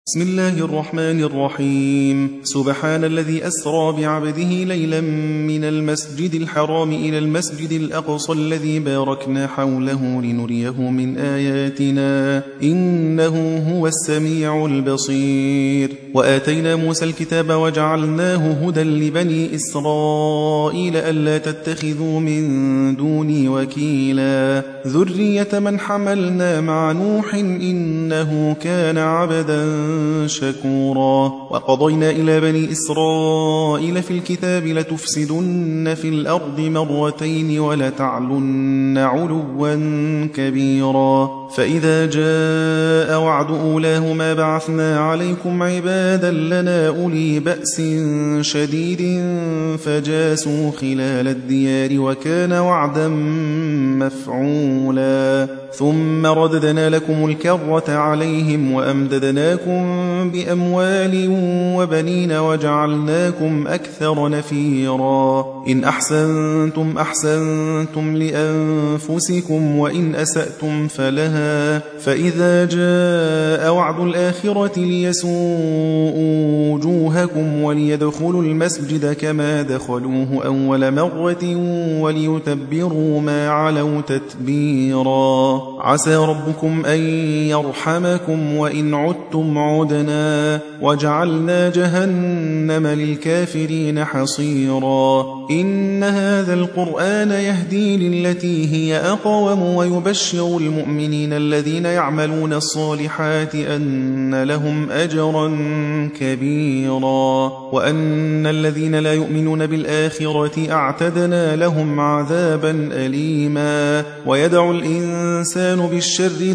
بسم الله الرحمن الرحيم. سبحان الذي أسرى بعبده ليلا من المسجد الحرام إلى المسجد الأقصى الذي باركنا حوله لنريه من آياتنا إنه هو السميع البصير. وآتينا موسى الكتاب وجعلناه هدى لبني إسرائيل ألا تتخذوا من دوني وكيلا ذرية من حملنا مع نوح إنه كان عبدا شكورا. وقضينا إلى بني إسرائيل في الكتاب لتفسدن في الأرض مرتين ولتعلن علوا كبيرا فإذا جاء وعد أولاهما بعثنا عليكم عبادا لنا أولي بأس شديد فجاسوا خلال الديار وكان وعدا مفعولا. ثم رددنا لكم الكرة عليهم وأمددناكم بأموال وبنين وجعلناكم أكثر نفيرا. إن أحسنتم أحسنتم لأنفسكم وإن أسأتم فلها فإذا جاء وعد الآخرة ليسوءوا وجوهكم وليدخلوا المسجد كما دخلوه أول مرة وليتبروا ما علوا تتبيرا. عسى ربكم أن يرحمكم وإن عدتم عدنا وجعلنا جهنم للكافرين حصيرا. إن هذا القرآن يهدي للتي هي أقوم ويبشر المؤمنين الذين يعملون الصالحات أن لهم أجرا كبيرا وأن الذين لا يؤمنون بالآخرة أعتدنا لهم عذابا أليما. ويدعو الإنسان بالشر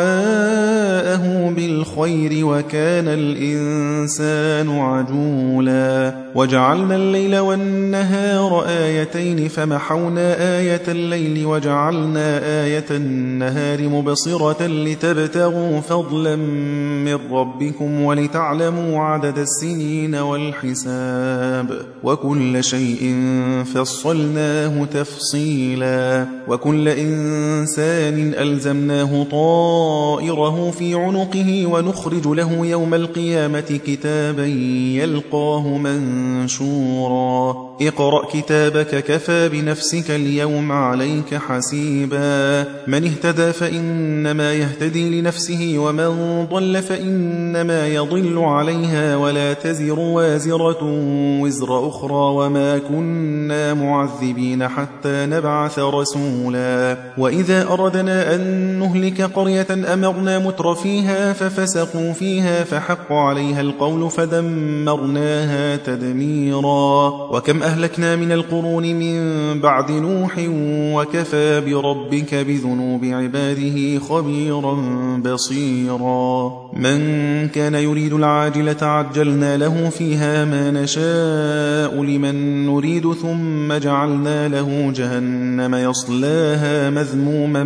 دعاءه بالخير وكان الإنسان عجولا. وجعلنا الليل والنهار آيتين فمحونا آية الليل وجعلنا آية النهار مبصرة لتبتغوا فضلا من ربكم ولتعلموا عدد السنين والحساب وكل شيء فصلناه تفصيلا. وكل إنسان ألزمناه طائره في عنقه ونخرج له يوم القيامة كتابا يلقاه منشورا. اقرأ كتابك كفى بنفسك اليوم عليك حسيبا. من اهتدى فإنما يهتدي لنفسه ومن ضل فإنما يضل عليها ولا تزر وازرة وزر أخرى وما كنا معذبين حتى نبعث رسولا. وإذا أردنا أن نهلك قرية أمرنا متر فيها ففسقوا فيها فحق عليها القول فدمرناها تدميرا. وكم أهلكنا من القرون من بعد نوح وكفى بربك بذنوب عباده خبيرا بصيرا. من كان يريد العاجلة عجلنا له فيها ما نشاء لمن نريد ثم جعلنا له جهنم يصلاها مذموما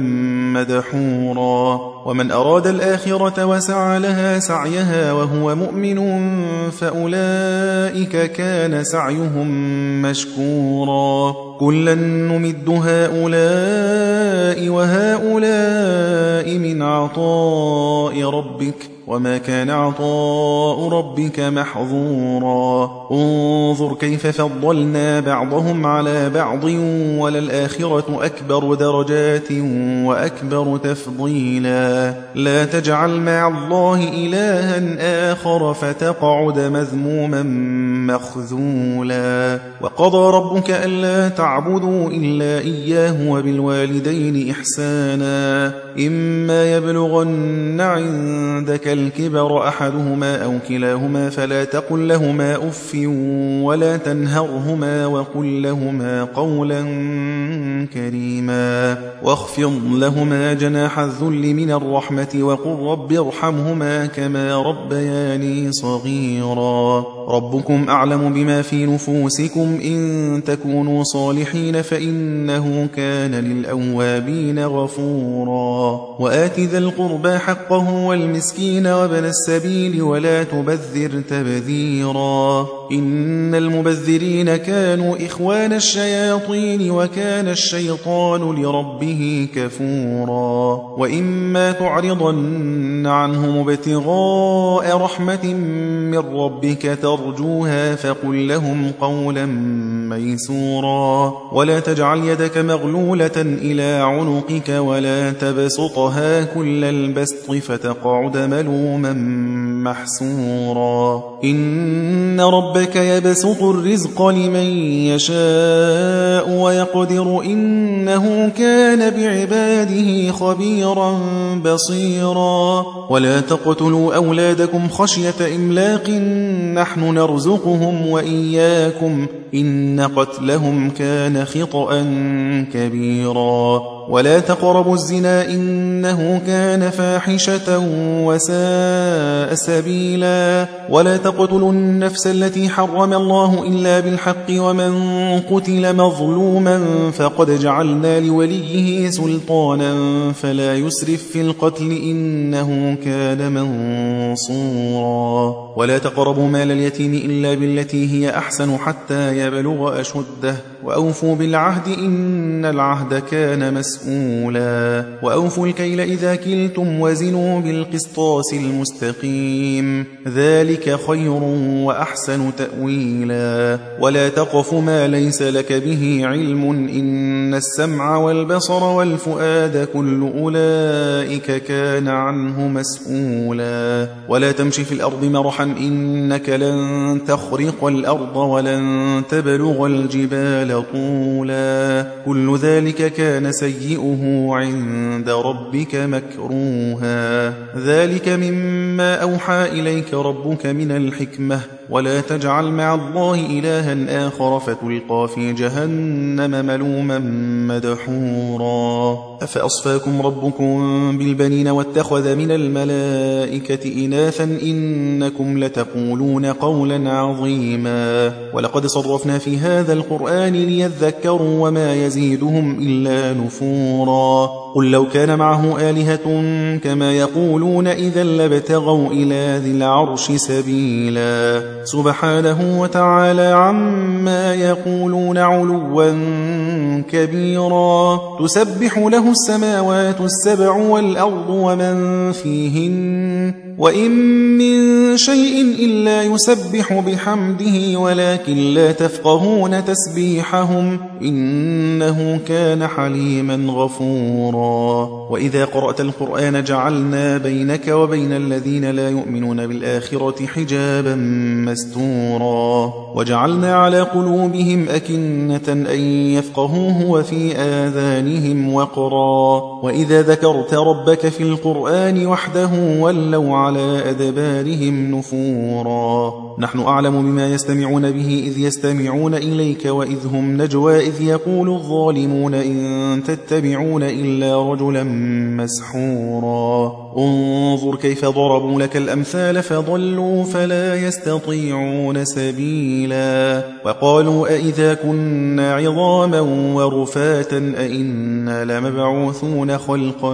مدحورا. ومن أراد الآخرة وسعى لها سعيها وهو مؤمن فأولئك كان سعيهم مشكورا. كلا نمد هؤلاء وهؤلاء من عطاء ربك وما كان عطاء ربك محظورا. انظر كيف فضلنا بعضهم على بعض وللآخرة أكبر درجات وأكبر تفضيلا. لا تجعل مع الله إلها آخر فتقعد مذموما مخذولا. وقضى ربك ألا تعبدوا إلا إياه وبالوالدين إحسانا. إما يبلغن عندك الكبر أحدهما أو كلاهما فلا تقل لهما أف ولا تنهرهما وقل لهما قولا كريما. واخفض لهما جناح الذل من الرحمة وقل رب ارحمهما كما ربياني صغيرا. ربكم أعلم بما في نفوسكم إن تكونوا صالحين فإنه كان للأوابين غفورا. وآت ذا القربى حقه والمسكين وابن السبيل ولا تبذر تبذيرا. إن المبذرين كانوا إخوان الشياطين وكان الشيطان لربه كفورا وإما تعرضن عنهم ابتغاء رحمة من ربك ترجوها فقل لهم قولا ميسورا ولا تجعل يدك مغلولة إلى عنقك ولا تبسطها كل البسط فتقعد ملوما محسورا إن ربك يبسط الرزق لمن يشاء ويقدر إنه كان بعباده خبيرا بصيرا ولا تقتلوا أولادكم خشية إملاق نحن نرزقهم وإياكم إن قتلهم كان خطأ كبيرا ولا تقربوا الزنا إنه كان فاحشة وساء سبيلا ولا تقتلوا النفس التي حرم الله إلا بالحق ومن قتل مظلوما فقد جعلنا لوليه سلطانا فلا يسرف في القتل إنه كان منصورا ولا تقربوا مال اليتيم إلا بالتي هي أحسن حتى يبلغ أشده وأوفوا بالعهد إن العهد كان مسؤولا وأوفوا الكيل إذا كلتم وزنوا بالقسطاس المستقيم ذلك خير وأحسن تأويلا ولا تقف ما ليس لك به علم إن السمع والبصر والفؤاد كل أولئك كان عنه مسؤولا ولا تمشي في الأرض مرحا إنك لن تخرق الأرض ولن تبلغ الجبال طولا كل ذلك كان سيئه عند ربك مكروها ذلك مما أوحى إليك ربك من الحكمة ولا تجعل مع الله إلها آخر فتلقى في جهنم ملوما مدحورا أفأصفاكم ربكم بالبنين واتخذ من الملائكة إناثا إنكم لتقولون قولا عظيما ولقد صرفنا في هذا القرآن ليذكروا وما يزيدهم إلا نفورا قل لو كان معه آلهة كما يقولون إذا لابتغوا إلى ذي العرش سبيلا سبحانه وتعالى عما يقولون علوا كبيرا تسبح له السماوات السبع والأرض ومن فيهن وإن من شيء إلا يسبح بحمده ولكن لا تفقهون تسبيحهم إنه كان حليما غفورا وإذا قرأت القرآن جعلنا بينك وبين الذين لا يؤمنون بالآخرة حجابا مستورا وجعلنا على قلوبهم أكنة أن يفقهوه وفي آذانهم وقرا وإذا ذكرت ربك في القرآن وحده ولوا على أدبارهم نفورا نحن أعلم بما يستمعون به إذ يستمعون إليك وإذ هم نجوى إذ يقول الظالمون إن تتبعون إلا رجلا مسحورا انظر كيف ضربوا لك الأمثال فضلوا فلا يستطيعون سبيلا وقالوا أئذا كنا عظاما ورفاتا أئنا لمبعوثون خلقا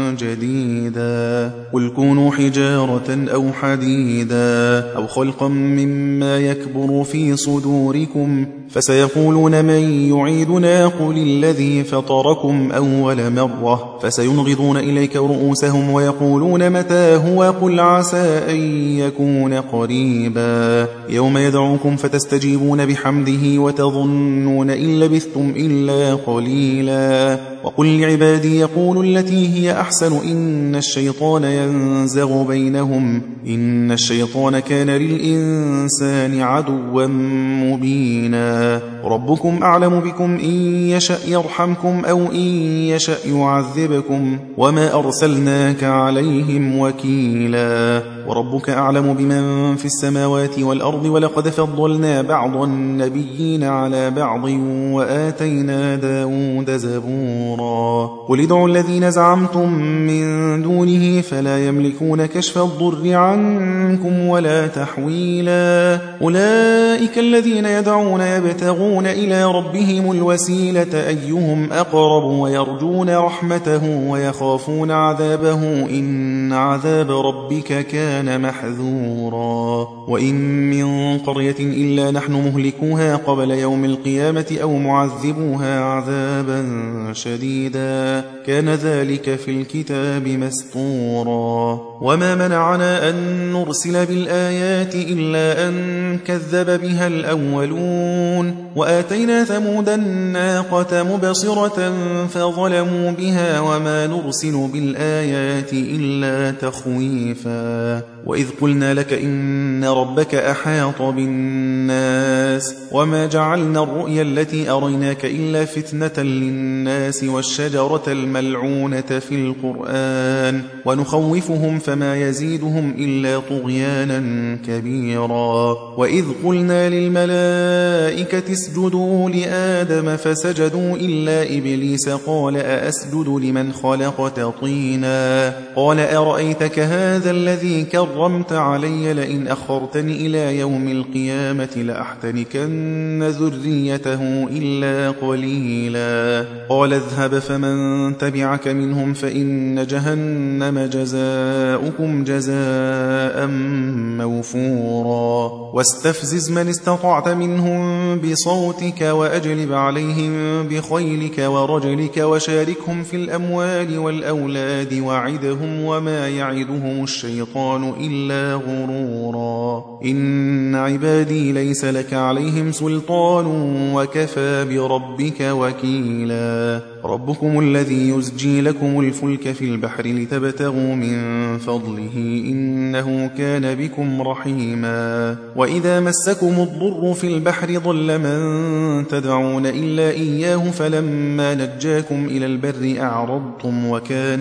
جديدا قل كونوا حجارة أو حديدا أو خلقا مما يكبر في صدوركم فسيقولون من يعيدنا قل الذي فطركم أول مرة فسينغضون إليك رؤوسهم ويقولون متى هو قل عسى أن يكون قريبا يوم يدعوكم فتستجيبون بحمده وتظنون إن لبثتم إلا قليلا وقل لعبادي يقولوا التي هي أحسن إن الشيطان ينزغ بينهم إن الشيطان كان للإنسان عدوا مبينا ربكم أعلم بكم إن يشأ يرحمكم أو إن يشأ يعذبكم وما أرسلناك عليهم وكيلا وربك أعلم بمن في السماوات والأرض ولقد فضلنا بعض النبيين على بعض وآتينا داود زبورا مسطورا قل ادعوا الذين زعمتم من دونه فلا يملكون كشف الضر عنكم ولا تحويلا أولئك الذين يدعون يبتغون إلى ربهم الوسيلة أيهم أقرب ويرجون رحمته ويخافون عذابه إن عذاب ربك كان محذورا وإن من قرية إلا نحن مهلكوها قبل يوم القيامة أو معذبوها عذابا شديدا كان ذلك في الكتاب مسطورا وما منعنا أن نرسل بالآيات إلا أن كذب بها الأولون وآتينا ثمود الناقة مبصرة فظلموا بها وما نرسل بالآيات إلا تخويفا وإذ قلنا لك إن ربك أحاط بالناس وما جعلنا الرؤيا التي أريناك إلا فتنة للناس والشجرة الملعونة في القرآن ونخوفهم فما يزيدهم إلا طغيانا كبيرا وإذ قلنا للملائكة اسجدوا لآدم فسجدوا إلا إبليس قال أأسجد لمن خلقت طينا قال أرأيتك هذا الذي كرمت علي لئن أخرتني إلى يوم القيامة لأحتنكن ذريته إلا قليلا قال اذهب فمن تبعك منهم فإن جهنم جزاؤكم جزاء موفورا واستفزز من استطعت منهم بصوتك وأجلب عليهم بخيلك ورجلك وشاركهم في الأموال والأولاد وعدهم وما يعدهم الشيطان إلا غرورا إن عبادي ليس لك عليهم سلطان وكفى بربك وكيلا ربكم الذي يزجي لكم الفلك في البحر لتبتغوا من فضله إنه كان بكم رحيما وإذا مسكم الضر في البحر ضل من تدعون إلا إياه فلما نجاكم إلى البر أعرضتم وكان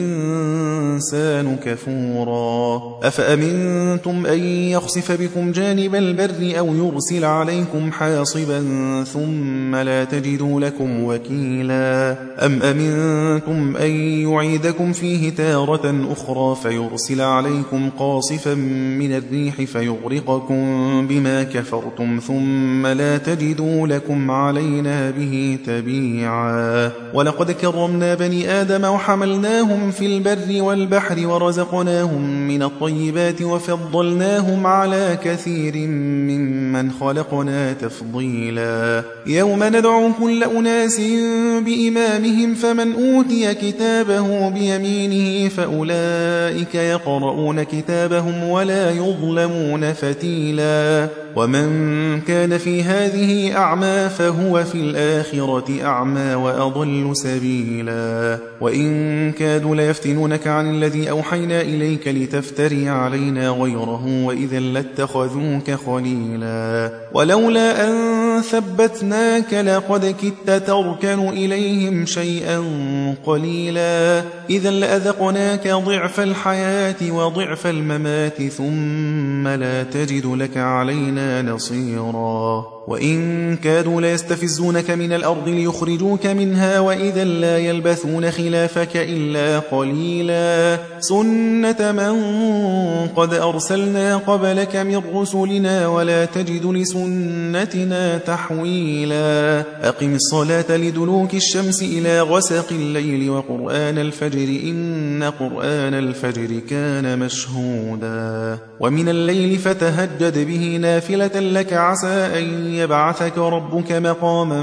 الإنسان كفورا أفأمنتم أن يخسف بكم جانب البر أو يرسل عليكم حاصبا ثم لا تجدوا لكم وكيلا أم أمنتم أن يعيدكم فيه تارة أخرى فيرسل عليكم قاصفا من الريح فيغرقكم بما كفرتم ثم لا تجدوا لكم علينا به تبيعا ولقد كرمنا بني آدم وحملناهم في البر والبحر ورزقناهم من الطيبات وفضلناهم على كثير ممن خلقنا تفضيلا يوم ندعو كل أناس بإمامهم فمن أوتي كتابه بيمينه فأولئك يقرؤون كتابهم ولا يظلمون فتيلا ومن كان في هذه أعمى فهو في الآخرة أعمى وأضل سبيلا وإن كادوا ليفتنونك عن الذي أوحينا إليك لتفتري علينا غيره وإذا لاتخذوك خليلا ولولا أن ثبتناك لقد كدت تركن إليهم شيئا قليلا إذا لأذقناك ضعف الحياة وضعف الممات ثم لا تجد لك علينا نصيرا وإن كادوا ليستفزونك من الأرض ليخرجوك منها وإذا لا يلبثون خلافك إلا قليلا سنة من قد أرسلنا قبلك من رسلنا ولا تجد لسنتنا تحويلا أقم الصلاة لدلوك الشمس إلى غسق الليل وقرآن الفجر إن قرآن الفجر كان مشهودا ومن الليل فتهجد به نافلة لك عسى أن يبعثك ربك مقاما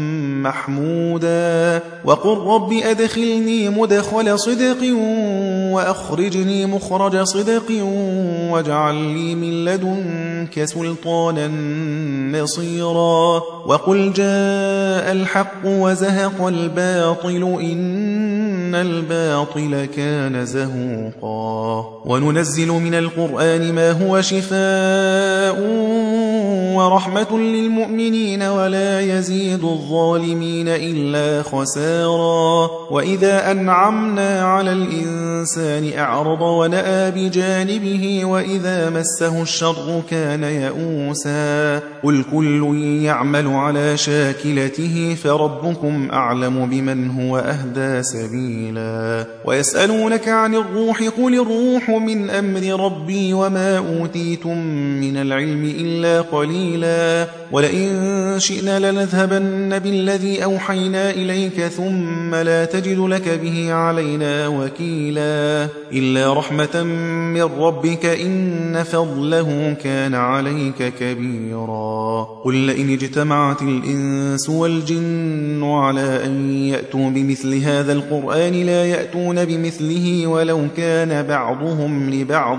محمودا وقل رب أدخلني مدخل صدق وأخرجني مخرج صدق واجعل لي من لدنك سلطانا نصيرا وقل جاء الحق وزهق الباطل إن الباطل كان زهوقا وننزل من القرآن ما هو شفاء ورحمة للمؤمنين ولا يزيد الظالمين إلا خسارا وإذا أنعمنا على الإنسان أعرض ونأى بجانبه وإذا مسه الشر كان يئوسا قل كل يعمل على شاكلته فربكم أعلم بمن هو أهدى سبيلا ويسألونك عن الروح قل الروح من أمر ربي وما أوتيتم من العلم إلا قليلا ولئن شئنا لنذهبن بالذي أوحينا إليك ثم لا تجد لك به علينا وكيلا إلا رحمة من ربك إن فضله كان عليك كبيرا قل لئن اجتمعت الإنس والجن على أن يأتوا بمثل هذا القرآن لا يأتون بمثله ولو كان بعضهم لبعض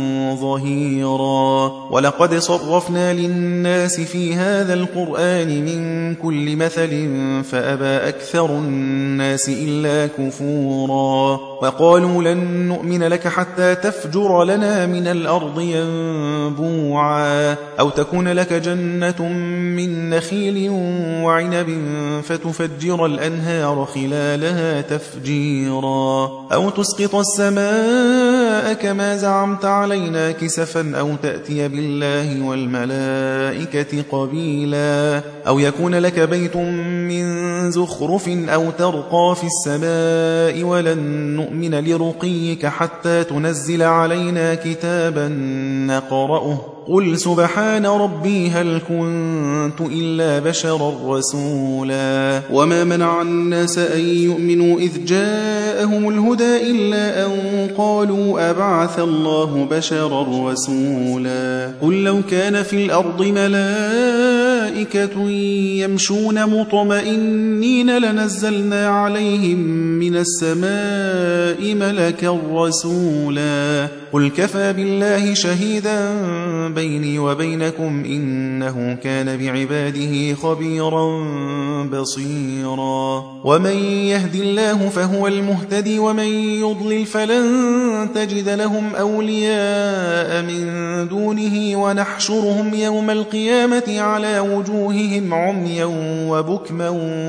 ظهيرا ولقد صرفنا للناس في هذا القرآن من كل مثل فأبى أكثر الناس إلا كفورا وقالوا لن نؤمن لك حتى تفجر لنا من الأرض ينبوعا أو تكون لك جنة من نخيل وعنب فتفجر الأنهار خلالها تفجيرا أو تسقط السماء كما زعمت علينا كسفا أو تأتي بالله والملائكة قبيلا أو يكون لك بيت من زخرف أو ترقى في السماء ولن نؤمن لرقيك حتى تنزل علينا كتابا نقرأه قل سبحان ربي هل كنت إلا بشرا رسولا وما منع الناس أن يؤمنوا إذ جاءهم الهدى إلا أن قالوا أبعث الله بشرا رسولا قل لو كان في الأرض ملائكة يمشون مطمئنين لنزلنا عليهم من السماء ملكا رسولا قل كفى بالله شهيدا بيني وبينكم إنه كان بعباده خبيرا بصيرا ومن يهد الله فهو المهتدي ومن يضلل فلن تجد لهم أولياء من دونه ونحشرهم يوم القيامة على وجوههم عميا وبكما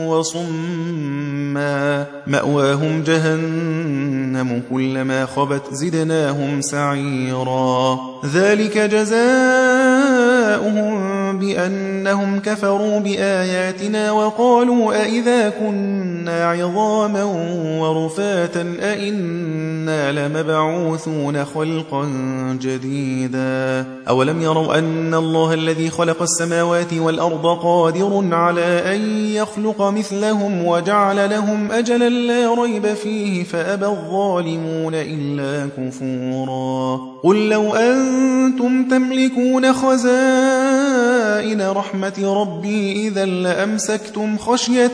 وصما مأواهم جهنم كلما خبت زدناهم سعيرا ذلك جزاؤهم بأنهم كفروا بآياتنا وقالوا أئذا كنا عظاما ورفاتا أئنا لمبعوثون خلقا جديدا أولم يروا أن الله الذي خلق السماوات والأرض قادر على أن يخلق مثلهم وجعل لهم أجلا لا ريب فيه فأبى الظالمون إلا كفورا قل لو أنتم تملكون خزائن رحمة ربي إذا لأمسكتم خشية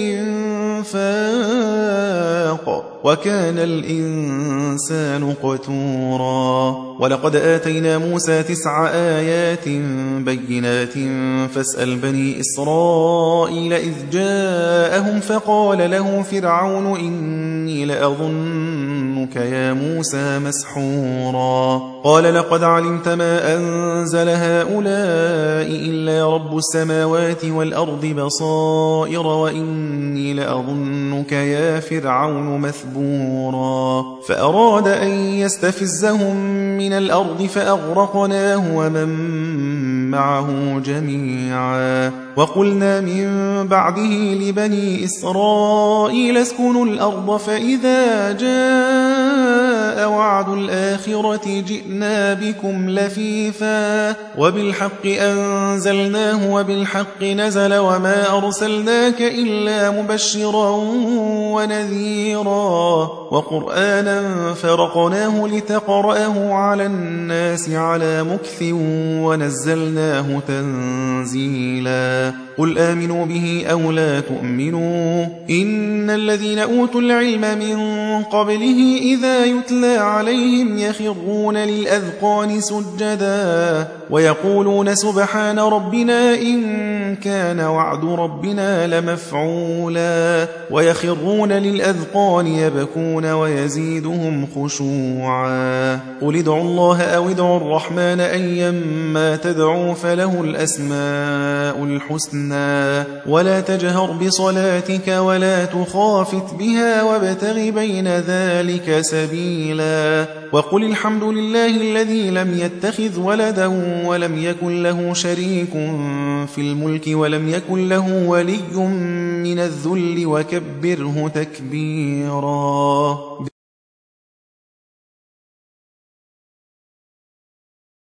الإنفاق وكان الإنسان قتورا ولقد آتينا موسى 9 آيات بينات فاسأل بني إسرائيل إذ جاءهم فقال له فرعون إني لأظنك يا موسى مسحورا قال لقد علمت ما أنزل هؤلاء إلا رب السماوات والأرض بصائر وإني لأظنك يا فرعون مثبورا فأراد أن يستفزهم من الأرض فأغرقناه ومن معه جميعا وقلنا من بعده لبني إسرائيل اسكنوا الأرض فإذا جاء وعد الآخرة جئنا بكم لفيفا وبالحق أنزلناه وبالحق نزل وما أرسلناك إلا مبشرا ونذيرا وقرآنا فرقناه لتقرأه على الناس على مكث ونزلناه تنزيلا قل آمنوا به أو لا تؤمنوا إن الذين أوتوا العلم من قبله إذا يتلى عليهم يخرون للأذقان سجدا ويقولون سبحان ربنا إن كان وعد ربنا لمفعولا ويخرون للأذقان يبكون ويزيدهم خشوعا قل ادعوا الله أو ادعوا الرحمن أيما تدعوا فله الأسماء الحسنى ولا تجهر بصلاتك ولا تخافت بها وابتغ بين ذلك سبيلا وقل الحمد لله الذي لم يتخذ ولدا ولم يكن له شريك في الملك ولم يكن له ولي من الذل وكبره تكبيرا.